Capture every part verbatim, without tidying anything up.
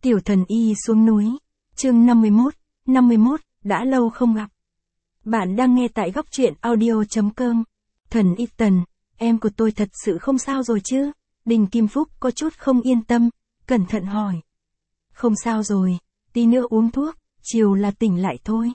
Tiểu thần y xuống núi. Chương năm mươi mốt, năm mươi mốt, đã lâu không gặp. Bạn đang nghe tại góc truyện audio.com. Thần y Tần, em của tôi thật sự không sao rồi chứ? Đinh Kim Phúc có chút không yên tâm, cẩn thận hỏi. Không sao rồi, tí nữa uống thuốc, chiều là tỉnh lại thôi.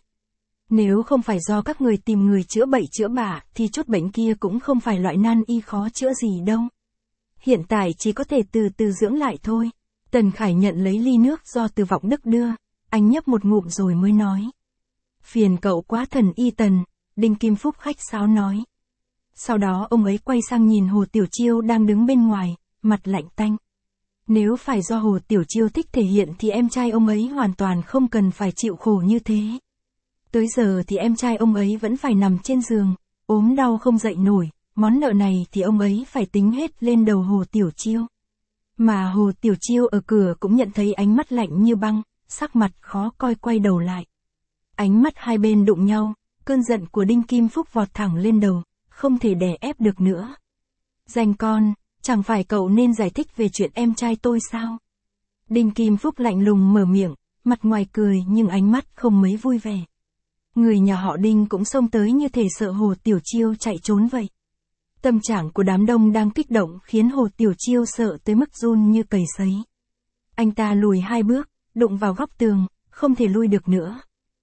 Nếu không phải do các người tìm người chữa bậy chữa bả, thì chút bệnh kia cũng không phải loại nan y khó chữa gì đâu. Hiện tại chỉ có thể từ từ dưỡng lại thôi. Tần Khải nhận lấy ly nước do Từ Vọng Đức đưa, anh nhấp một ngụm rồi mới nói. Phiền cậu quá thần y Tần, Đinh Kim Phúc khách sáo nói. Sau đó ông ấy quay sang nhìn Hồ Tiểu Chiêu đang đứng bên ngoài, mặt lạnh tanh. Nếu phải do Hồ Tiểu Chiêu thích thể hiện thì em trai ông ấy hoàn toàn không cần phải chịu khổ như thế. Tới giờ thì em trai ông ấy vẫn phải nằm trên giường, ốm đau không dậy nổi, món nợ này thì ông ấy phải tính hết lên đầu Hồ Tiểu Chiêu. Mà Hồ Tiểu Chiêu ở cửa cũng nhận thấy ánh mắt lạnh như băng, sắc mặt khó coi quay đầu lại. Ánh mắt hai bên đụng nhau, cơn giận của Đinh Kim Phúc vọt thẳng lên đầu, không thể đè ép được nữa. Danh con, chẳng phải cậu nên giải thích về chuyện em trai tôi sao? Đinh Kim Phúc lạnh lùng mở miệng, mặt ngoài cười nhưng ánh mắt không mấy vui vẻ. Người nhà họ Đinh cũng xông tới như thể sợ Hồ Tiểu Chiêu chạy trốn vậy. Tâm trạng của đám đông đang kích động khiến Hồ Tiểu Chiêu sợ tới mức run như cầy sấy. Anh ta lùi hai bước, đụng vào góc tường, không thể lui được nữa.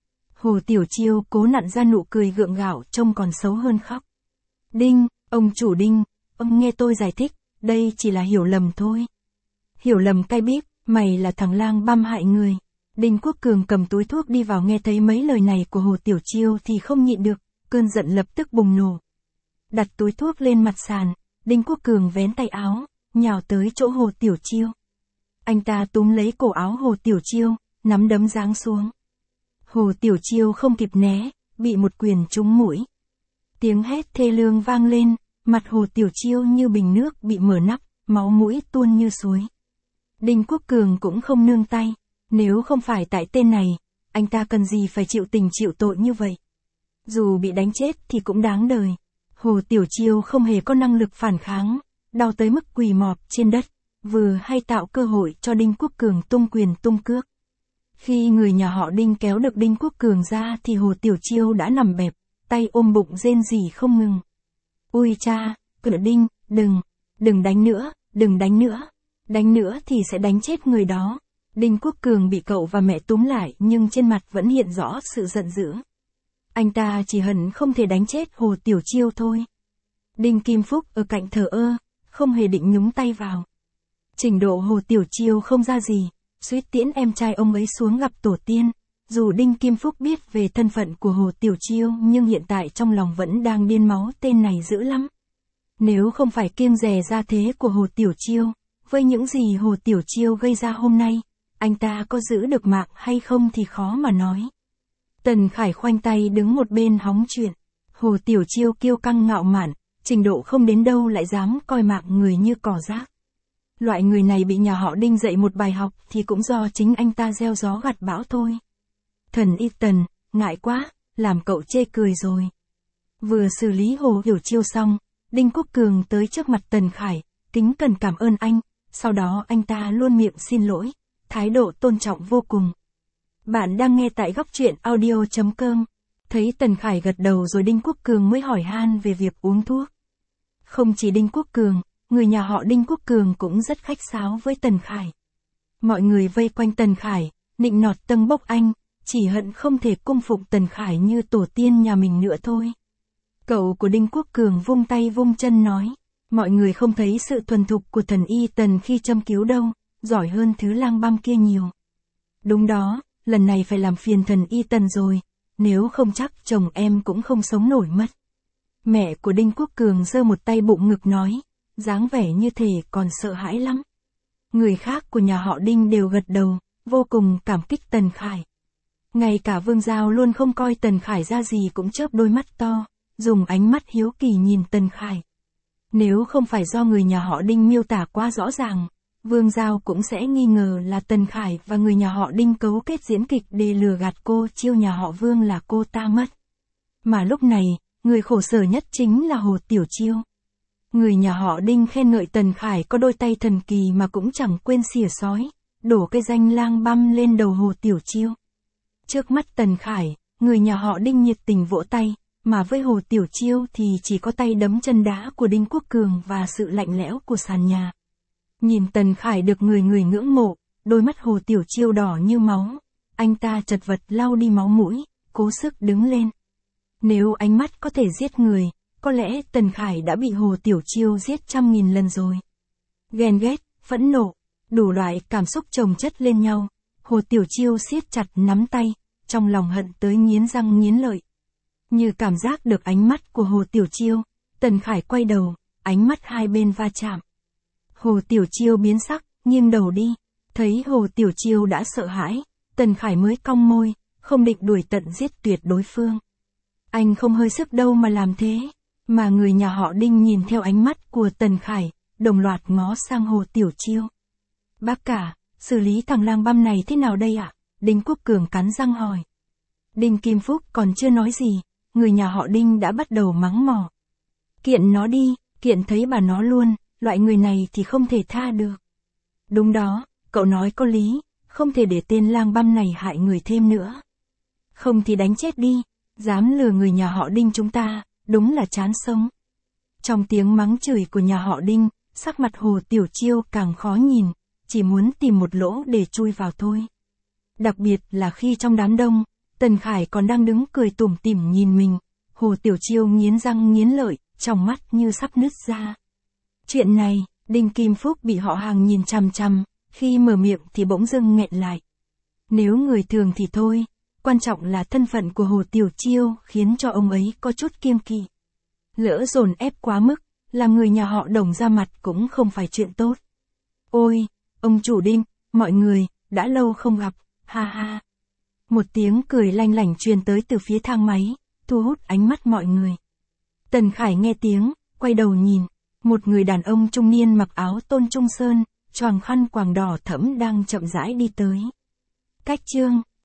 Hồ Tiểu Chiêu cố nặn ra nụ cười gượng gạo trông còn xấu hơn khóc. Đinh, ông chủ Đinh, ông nghe tôi giải thích, đây chỉ là hiểu lầm thôi. Hiểu lầm cay bíp, mày là thằng lang băm hại người. Đinh Quốc Cường cầm túi thuốc đi vào nghe thấy mấy lời này của Hồ Tiểu Chiêu thì không nhịn được, cơn giận lập tức bùng nổ. Đặt túi thuốc lên mặt sàn, Đinh Quốc Cường vén tay áo, nhào tới chỗ Hồ Tiểu Chiêu. Anh ta túm lấy cổ áo Hồ Tiểu Chiêu, nắm đấm giáng xuống. Hồ Tiểu Chiêu không kịp né, bị một quyền trúng mũi. Tiếng hét thê lương vang lên, mặt Hồ Tiểu Chiêu như bình nước bị mở nắp, máu mũi tuôn như suối. Đinh Quốc Cường cũng không nương tay, nếu không phải tại tên này, anh ta cần gì phải chịu tình chịu tội như vậy. Dù bị đánh chết thì cũng đáng đời. Hồ Tiểu Chiêu không hề có năng lực phản kháng, đau tới mức quỳ mọp trên đất, vừa hay tạo cơ hội cho Đinh Quốc Cường tung quyền tung cước. Khi người nhà họ Đinh kéo được Đinh Quốc Cường ra thì Hồ Tiểu Chiêu đã nằm bẹp, tay ôm bụng rên rỉ không ngừng. Ui cha, cửa Đinh, đừng, đừng đánh nữa, đừng đánh nữa, đánh nữa thì sẽ đánh chết người đó. Đinh Quốc Cường bị cậu và mẹ túm lại nhưng trên mặt vẫn hiện rõ sự giận dữ. Anh ta chỉ hận không thể đánh chết Hồ Tiểu Chiêu thôi. Đinh Kim Phúc ở cạnh thờ ơ, không hề định nhúng tay vào. Trình độ Hồ Tiểu Chiêu không ra gì, suýt tiễn em trai ông ấy xuống gặp tổ tiên. Dù Đinh Kim Phúc biết về thân phận của Hồ Tiểu Chiêu nhưng hiện tại trong lòng vẫn đang điên máu, tên này dữ lắm. Nếu không phải kiêng dè ra thế của Hồ Tiểu Chiêu, với những gì Hồ Tiểu Chiêu gây ra hôm nay, anh ta có giữ được mạng hay không thì khó mà nói. Tần Khải khoanh tay đứng một bên hóng chuyện. Hồ Tiểu Chiêu kiêu căng ngạo mạn, trình độ không đến đâu lại dám coi mạng người như cỏ rác. Loại người này bị nhà họ Đinh dạy một bài học thì cũng do chính anh ta gieo gió gặt bão thôi. Thần y Tần, ngại quá, làm cậu chê cười rồi. Vừa xử lý Hồ Tiểu Chiêu xong, Đinh Quốc Cường tới trước mặt Tần Khải, kính cẩn cảm ơn anh, sau đó anh ta luôn miệng xin lỗi, thái độ tôn trọng vô cùng. Bạn đang nghe tại góc truyện audio.com. Thấy Tần Khải gật đầu rồi Đinh Quốc Cường mới hỏi han về việc uống thuốc. Không chỉ Đinh Quốc Cường, người nhà họ Đinh Quốc Cường cũng rất khách sáo với Tần Khải. Mọi người vây quanh Tần Khải, nịnh nọt tâng bốc anh, chỉ hận không thể cung phụng Tần Khải như tổ tiên nhà mình nữa thôi. Cậu của Đinh Quốc Cường vung tay vung chân nói, mọi người không thấy sự thuần thục của thần y Tần khi châm cứu đâu, giỏi hơn thứ lang băm kia nhiều. Đúng đó, lần này phải làm phiền thần y Tần rồi, nếu không chắc chồng em cũng không sống nổi mất. Mẹ của Đinh Quốc Cường giơ một tay bụng ngực nói, dáng vẻ như thể còn sợ hãi lắm. Người khác của nhà họ Đinh đều gật đầu, vô cùng cảm kích Tần Khải. Ngay cả Vương Giao luôn không coi Tần Khải ra gì cũng chớp đôi mắt to, dùng ánh mắt hiếu kỳ nhìn Tần Khải. Nếu không phải do người nhà họ Đinh miêu tả quá rõ ràng, Vương Giao cũng sẽ nghi ngờ là Tần Khải và người nhà họ Đinh cấu kết diễn kịch để lừa gạt cô Chiêu nhà họ Vương là cô ta mất. Mà lúc này, người khổ sở nhất chính là Hồ Tiểu Chiêu. Người nhà họ Đinh khen ngợi Tần Khải có đôi tay thần kỳ mà cũng chẳng quên xỉa sói, đổ cái danh lang băm lên đầu Hồ Tiểu Chiêu. Trước mắt Tần Khải, người nhà họ Đinh nhiệt tình vỗ tay, mà với Hồ Tiểu Chiêu thì chỉ có tay đấm chân đá của Đinh Quốc Cường và sự lạnh lẽo của sàn nhà. Nhìn Tần Khải được người người ngưỡng mộ, đôi mắt Hồ Tiểu Chiêu đỏ như máu, anh ta chật vật lau đi máu mũi, cố sức đứng lên. Nếu ánh mắt có thể giết người, có lẽ Tần Khải đã bị Hồ Tiểu Chiêu giết trăm nghìn lần rồi. Ghen ghét, phẫn nộ, đủ loại cảm xúc chồng chất lên nhau, Hồ Tiểu Chiêu siết chặt nắm tay, trong lòng hận tới nghiến răng nghiến lợi. Như cảm giác được ánh mắt của Hồ Tiểu Chiêu, Tần Khải quay đầu, ánh mắt hai bên va chạm. Hồ Tiểu Chiêu biến sắc, nghiêng đầu đi, thấy Hồ Tiểu Chiêu đã sợ hãi, Tần Khải mới cong môi, không định đuổi tận giết tuyệt đối phương. Anh không hơi sức đâu mà làm thế, mà người nhà họ Đinh nhìn theo ánh mắt của Tần Khải, đồng loạt ngó sang Hồ Tiểu Chiêu. Bác cả, xử lý thằng lang băm này thế nào đây ạ? Đinh Quốc Cường cắn răng hỏi. Đinh Kim Phúc còn chưa nói gì, người nhà họ Đinh đã bắt đầu mắng mỏ. Kiện nó đi, kiện thấy bà nó luôn, loại người này thì không thể tha được. Đúng đó, cậu nói có lý, không thể để tên lang băm này hại người thêm nữa. Không thì đánh chết đi, dám lừa người nhà họ Đinh chúng ta, đúng là chán sống. Trong tiếng mắng chửi của nhà họ Đinh, sắc mặt Hồ Tiểu Chiêu càng khó nhìn, chỉ muốn tìm một lỗ để chui vào thôi. Đặc biệt là khi trong đám đông, Tần Khải còn đang đứng cười tủm tỉm nhìn mình, Hồ Tiểu Chiêu nghiến răng nghiến lợi, trong mắt như sắp nứt ra. Chuyện này, Đinh Kim Phúc bị họ hàng nhìn chằm chằm, khi mở miệng thì bỗng dưng nghẹn lại. Nếu người thường thì thôi, quan trọng là thân phận của Hồ Tiểu Chiêu khiến cho ông ấy có chút kiêng kỵ. Lỡ dồn ép quá mức, làm người nhà họ Đồng ra mặt cũng không phải chuyện tốt. Ôi, ông chủ Đinh, mọi người, đã lâu không gặp, ha ha. Một tiếng cười lanh lảnh truyền tới từ phía thang máy, thu hút ánh mắt mọi người. Tần Khải nghe tiếng, quay đầu nhìn, một người đàn ông trung niên mặc áo tôn trung sơn, choàng khăn quàng đỏ thẫm đang chậm rãi đi tới. Cách chương